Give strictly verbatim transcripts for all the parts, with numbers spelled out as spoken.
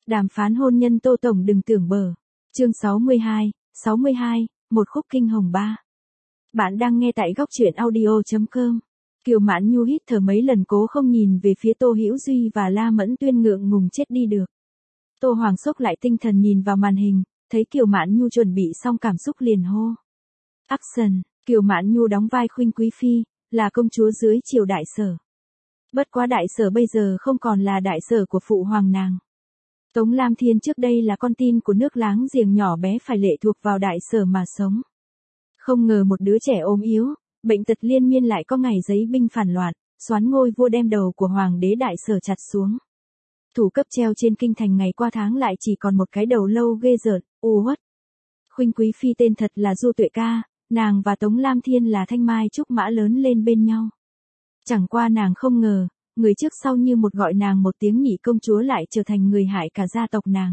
Đàm phán hôn nhân Tô Tổng đừng tưởng bờ. Chương sáu mươi hai, sáu mươi hai, một khúc kinh hồng ba. Bạn đang nghe tại góc truyện audio chấm com. Kiều Mạn Nhu hít thở mấy lần cố không nhìn về phía Tô Hữu Duy và La Mẫn Tuyên ngượng ngùng chết đi được. Tô Hoàng sốc lại tinh thần nhìn vào màn hình, thấy Kiều Mạn Nhu chuẩn bị xong cảm xúc liền hô. Action, Kiều Mạn Nhu đóng vai Khuynh Quý Phi, là công chúa dưới triều đại Sở. Bất quá đại Sở bây giờ không còn là đại Sở của phụ hoàng nàng. Tống Lam Thiên trước đây là con tin của nước láng giềng nhỏ bé phải lệ thuộc vào đại Sở mà sống. Không ngờ một đứa trẻ ốm yếu, bệnh tật liên miên lại có ngày giấy binh phản loạn, soán ngôi vua đem đầu của hoàng đế đại Sở chặt xuống. Thủ cấp treo trên kinh thành ngày qua tháng lại chỉ còn một cái đầu lâu ghê rợn, u uất. Khuynh Quý Phi tên thật là Du Tuệ Ca, nàng và Tống Lam Thiên là thanh mai trúc mã lớn lên bên nhau. Chẳng qua nàng không ngờ, người trước sau như một gọi nàng một tiếng nhị công chúa lại trở thành người hại cả gia tộc nàng.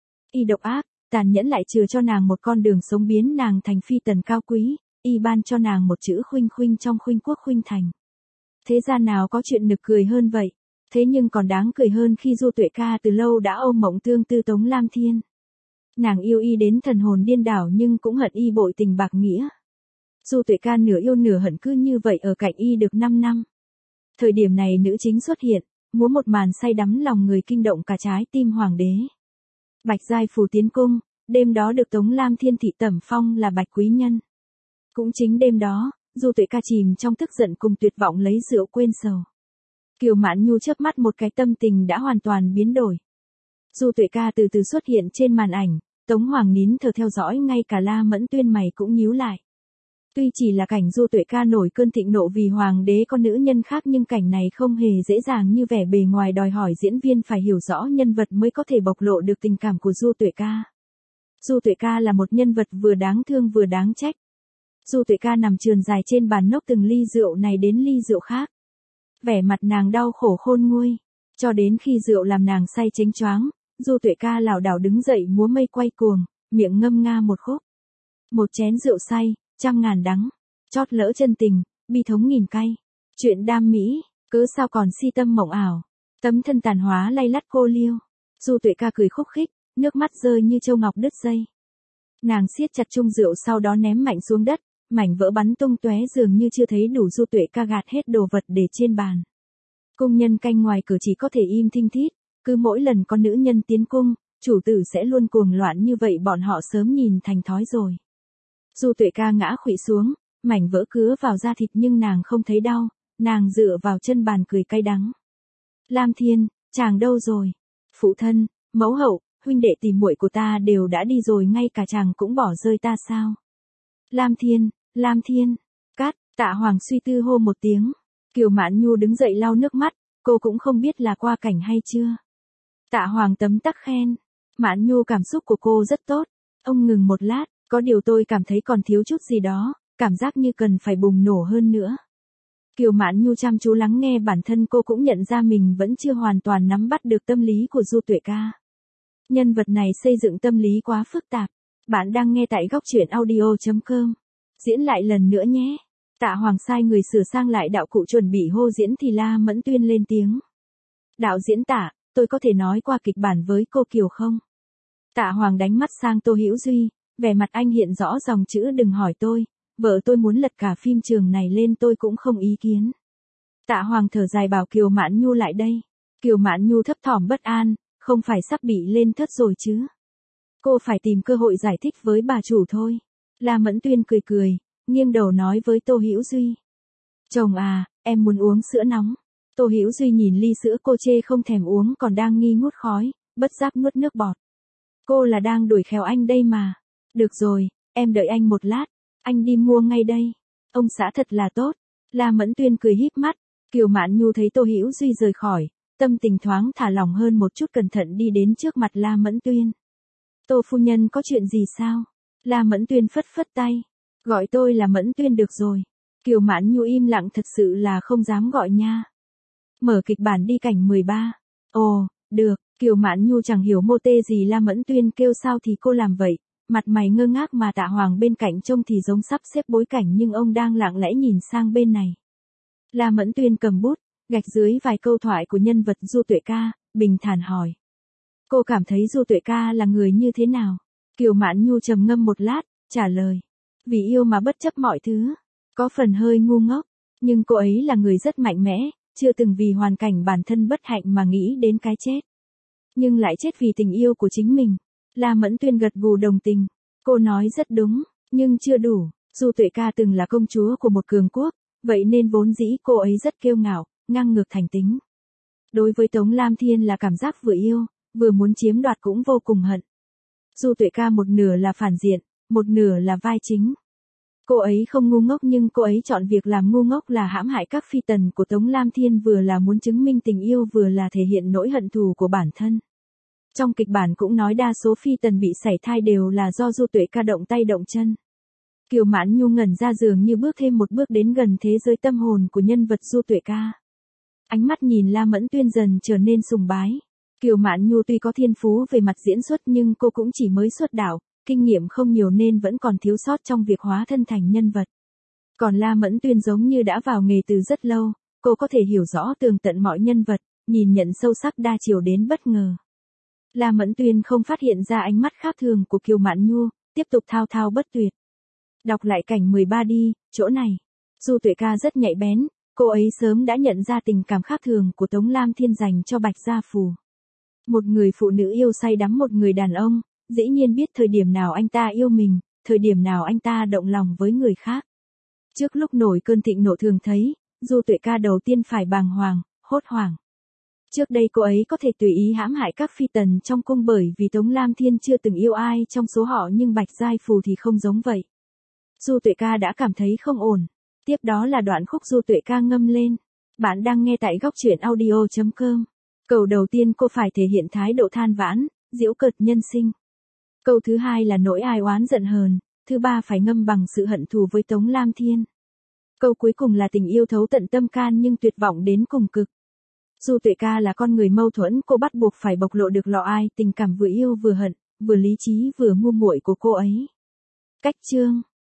Y độc ác, tàn nhẫn lại chừa cho nàng một con đường sống biến nàng thành phi tần cao quý, y ban cho nàng một chữ Khuynh Khuynh trong Khuynh Quốc Khuynh Thành. Thế gian nào có chuyện nực cười hơn vậy, thế nhưng còn đáng cười hơn khi Du Tuệ Ca từ lâu đã ôm mộng tương tư Tống Lam Thiên. Nàng yêu y đến thần hồn điên đảo nhưng cũng hận y bội tình bạc nghĩa. Du Tuệ Ca nửa yêu nửa hận cứ như vậy ở cạnh y được năm năm. Thời điểm này nữ chính xuất hiện, múa một màn say đắm lòng người kinh động cả trái tim hoàng đế. Bạch giai phù tiến cung, đêm đó được Tống Lam Thiên thị tẩm phong là bạch quý nhân. Cũng chính đêm đó, Du Tuệ Ca chìm trong tức giận cùng tuyệt vọng lấy rượu quên sầu. Kiều Mạn Nhu chớp mắt một cái tâm tình đã hoàn toàn biến đổi. Du Tuệ Ca từ từ xuất hiện trên màn ảnh, Tống Hoàng nín thở theo dõi ngay cả La Mẫn Tuyên mày cũng nhíu lại. Tuy chỉ là cảnh Du Tuệ Ca nổi cơn thịnh nộ vì hoàng đế có nữ nhân khác nhưng cảnh này không hề dễ dàng như vẻ bề ngoài đòi hỏi diễn viên phải hiểu rõ nhân vật mới có thể bộc lộ được tình cảm của Du Tuệ Ca. Du Tuệ Ca là một nhân vật vừa đáng thương vừa đáng trách. Du Tuệ Ca nằm trườn dài trên bàn nốc từng ly rượu này đến ly rượu khác. Vẻ mặt nàng đau khổ khôn nguôi, cho đến khi rượu làm nàng say chếnh choáng, Du Tuệ Ca lảo đảo đứng dậy múa mây quay cuồng, miệng ngâm nga một khúc. Một chén rượu say, trăm ngàn đắng, chót lỡ chân tình, bi thống nghìn cay. Chuyện đam mỹ, cớ sao còn si tâm mộng ảo, tấm thân tàn hóa lay lắt cô liêu. Du Tuệ Ca cười khúc khích, nước mắt rơi như châu ngọc đứt dây. Nàng siết chặt chung rượu sau đó ném mạnh xuống đất, mảnh vỡ bắn tung tóe dường như chưa thấy đủ. Du Tuệ Ca gạt hết đồ vật để trên bàn. Cung nhân canh ngoài cửa chỉ có thể im thinh thít, cứ mỗi lần có nữ nhân tiến cung, chủ tử sẽ luôn cuồng loạn như vậy bọn họ sớm nhìn thành thói rồi. Du Tuệ Ca ngã khuỵu xuống, mảnh vỡ cứa vào da thịt nhưng nàng không thấy đau, nàng dựa vào chân bàn cười cay đắng. Lam Thiên, chàng đâu rồi? Phụ thân, mẫu hậu, huynh đệ tỷ muội của ta đều đã đi rồi ngay cả chàng cũng bỏ rơi ta sao? Lam Thiên, Lam Thiên, cát, Tạ Hoàng suy tư hô một tiếng. Kiều Mạn Nhu đứng dậy lau nước mắt, cô cũng không biết là qua cảnh hay chưa. Tạ Hoàng tấm tắc khen. Mạn Nhu cảm xúc của cô rất tốt. Ông ngừng một lát, có điều tôi cảm thấy còn thiếu chút gì đó, cảm giác như cần phải bùng nổ hơn nữa. Kiều Mạn Nhu chăm chú lắng nghe bản thân cô cũng nhận ra mình vẫn chưa hoàn toàn nắm bắt được tâm lý của Du Tuệ Ca. Nhân vật này xây dựng tâm lý quá phức tạp. Bạn đang nghe tại góc truyện audio chấm com. Diễn lại lần nữa nhé. Tạ Hoàng sai người sửa sang lại đạo cụ chuẩn bị hô diễn thì La Mẫn Tuyên lên tiếng. Đạo diễn Tạ, tôi có thể nói qua kịch bản với cô Kiều không? Tạ Hoàng đánh mắt sang Tô Hữu Duy, vẻ mặt anh hiện rõ dòng chữ đừng hỏi tôi, vợ tôi muốn lật cả phim trường này lên tôi cũng không ý kiến. Tạ Hoàng thở dài bảo Kiều Mạn Nhu lại đây. Kiều Mạn Nhu thấp thỏm bất an, không phải sắp bị lên thất rồi chứ? Cô phải tìm cơ hội giải thích với bà chủ thôi. La Mẫn Tuyên cười cười, nghiêng đầu nói với Tô Hữu Duy. Chồng à, em muốn uống sữa nóng. Tô Hữu Duy nhìn ly sữa cô chê không thèm uống còn đang nghi ngút khói, bất giác nuốt nước bọt. Cô là đang đuổi khéo anh đây mà. Được rồi, em đợi anh một lát, anh đi mua ngay đây. Ông xã thật là tốt. La Mẫn Tuyên cười híp mắt. Kiều Mạn Nhu thấy Tô Hữu Duy rời khỏi, tâm tình thoáng thả lỏng hơn một chút, cẩn thận đi đến trước mặt La Mẫn Tuyên. Tô phu nhân có chuyện gì sao? La Mẫn Tuyên phất phất tay. Gọi tôi là Mẫn Tuyên được rồi. Kiều Mạn Nhu im lặng, thật sự là không dám gọi nha. Mở kịch bản đi cảnh mười ba. Ồ, được. Kiều Mạn Nhu chẳng hiểu mô tê gì La Mẫn Tuyên kêu sao thì cô làm vậy. Mặt mày ngơ ngác mà Tạ Hoàng bên cạnh trông thì giống sắp xếp bối cảnh nhưng ông đang lặng lẽ nhìn sang bên này. La Mẫn Tuyên cầm bút, gạch dưới vài câu thoại của nhân vật Du Tuệ Ca, bình thản hỏi. Cô cảm thấy Du Tuệ ca là người như thế nào? Kiều Mạn Nhu trầm ngâm một lát, trả lời. Vì yêu mà bất chấp mọi thứ. Có phần hơi ngu ngốc, nhưng cô ấy là người rất mạnh mẽ, chưa từng vì hoàn cảnh bản thân bất hạnh mà nghĩ đến cái chết. Nhưng lại chết vì tình yêu của chính mình. La Mẫn Tuyên gật gù đồng tình. Cô nói rất đúng, nhưng chưa đủ. Du Tuệ ca từng là công chúa của một cường quốc, vậy nên vốn dĩ cô ấy rất kiêu ngạo, ngang ngược thành tính. Đối với Tống Lam Thiên là cảm giác vừa yêu, vừa muốn chiếm đoạt cũng vô cùng hận. Du Tuệ ca một nửa là phản diện, một nửa là vai chính. Cô ấy không ngu ngốc nhưng cô ấy chọn việc làm ngu ngốc là hãm hại các phi tần của Tống Lam Thiên, vừa là muốn chứng minh tình yêu vừa là thể hiện nỗi hận thù của bản thân. Trong kịch bản cũng nói đa số phi tần bị sảy thai đều là do Du Tuệ ca động tay động chân. Kiều Mãn Nhu ngẩn ra dường như bước thêm một bước đến gần thế giới tâm hồn của nhân vật Du Tuệ ca. Ánh mắt nhìn La Mẫn Tuyên dần trở nên sùng bái. Kiều Mạn Nhu tuy có thiên phú về mặt diễn xuất nhưng cô cũng chỉ mới xuất đạo, kinh nghiệm không nhiều nên vẫn còn thiếu sót trong việc hóa thân thành nhân vật. Còn La Mẫn Tuyên giống như đã vào nghề từ rất lâu, cô có thể hiểu rõ tường tận mọi nhân vật, nhìn nhận sâu sắc đa chiều đến bất ngờ. La Mẫn Tuyên không phát hiện ra ánh mắt khác thường của Kiều Mạn Nhu, tiếp tục thao thao bất tuyệt. Đọc lại cảnh mười ba đi, chỗ này. Du Tuệ ca rất nhạy bén, cô ấy sớm đã nhận ra tình cảm khác thường của Tống Lam Thiên dành cho Bạch Gia Phù. Một người phụ nữ yêu say đắm một người đàn ông, dĩ nhiên biết thời điểm nào anh ta yêu mình, thời điểm nào anh ta động lòng với người khác. Trước lúc nổi cơn thịnh nộ thường thấy, Du Tuệ ca đầu tiên phải bàng hoàng, hốt hoảng. Trước đây cô ấy có thể tùy ý hãm hại các phi tần trong cung bởi vì Tống Lam Thiên chưa từng yêu ai trong số họ, nhưng Bạch Gia Phù thì không giống vậy. Du Tuệ ca đã cảm thấy không ổn. Tiếp đó là đoạn khúc Du Tuệ ca ngâm lên. Bạn đang nghe tại góc truyện audio chấm com. Câu đầu tiên cô phải thể hiện thái độ than vãn, giễu cợt nhân sinh. Câu thứ hai là nỗi ai oán giận hờn, thứ ba phải ngâm bằng sự hận thù với Tống Lam Thiên. Câu cuối cùng là tình yêu thấu tận tâm can nhưng tuyệt vọng đến cùng cực. Du Tuệ ca là con người mâu thuẫn, cô bắt buộc phải bộc lộ được lọ ai tình cảm vừa yêu vừa hận, vừa lý trí vừa ngu muội của cô ấy. Cách chương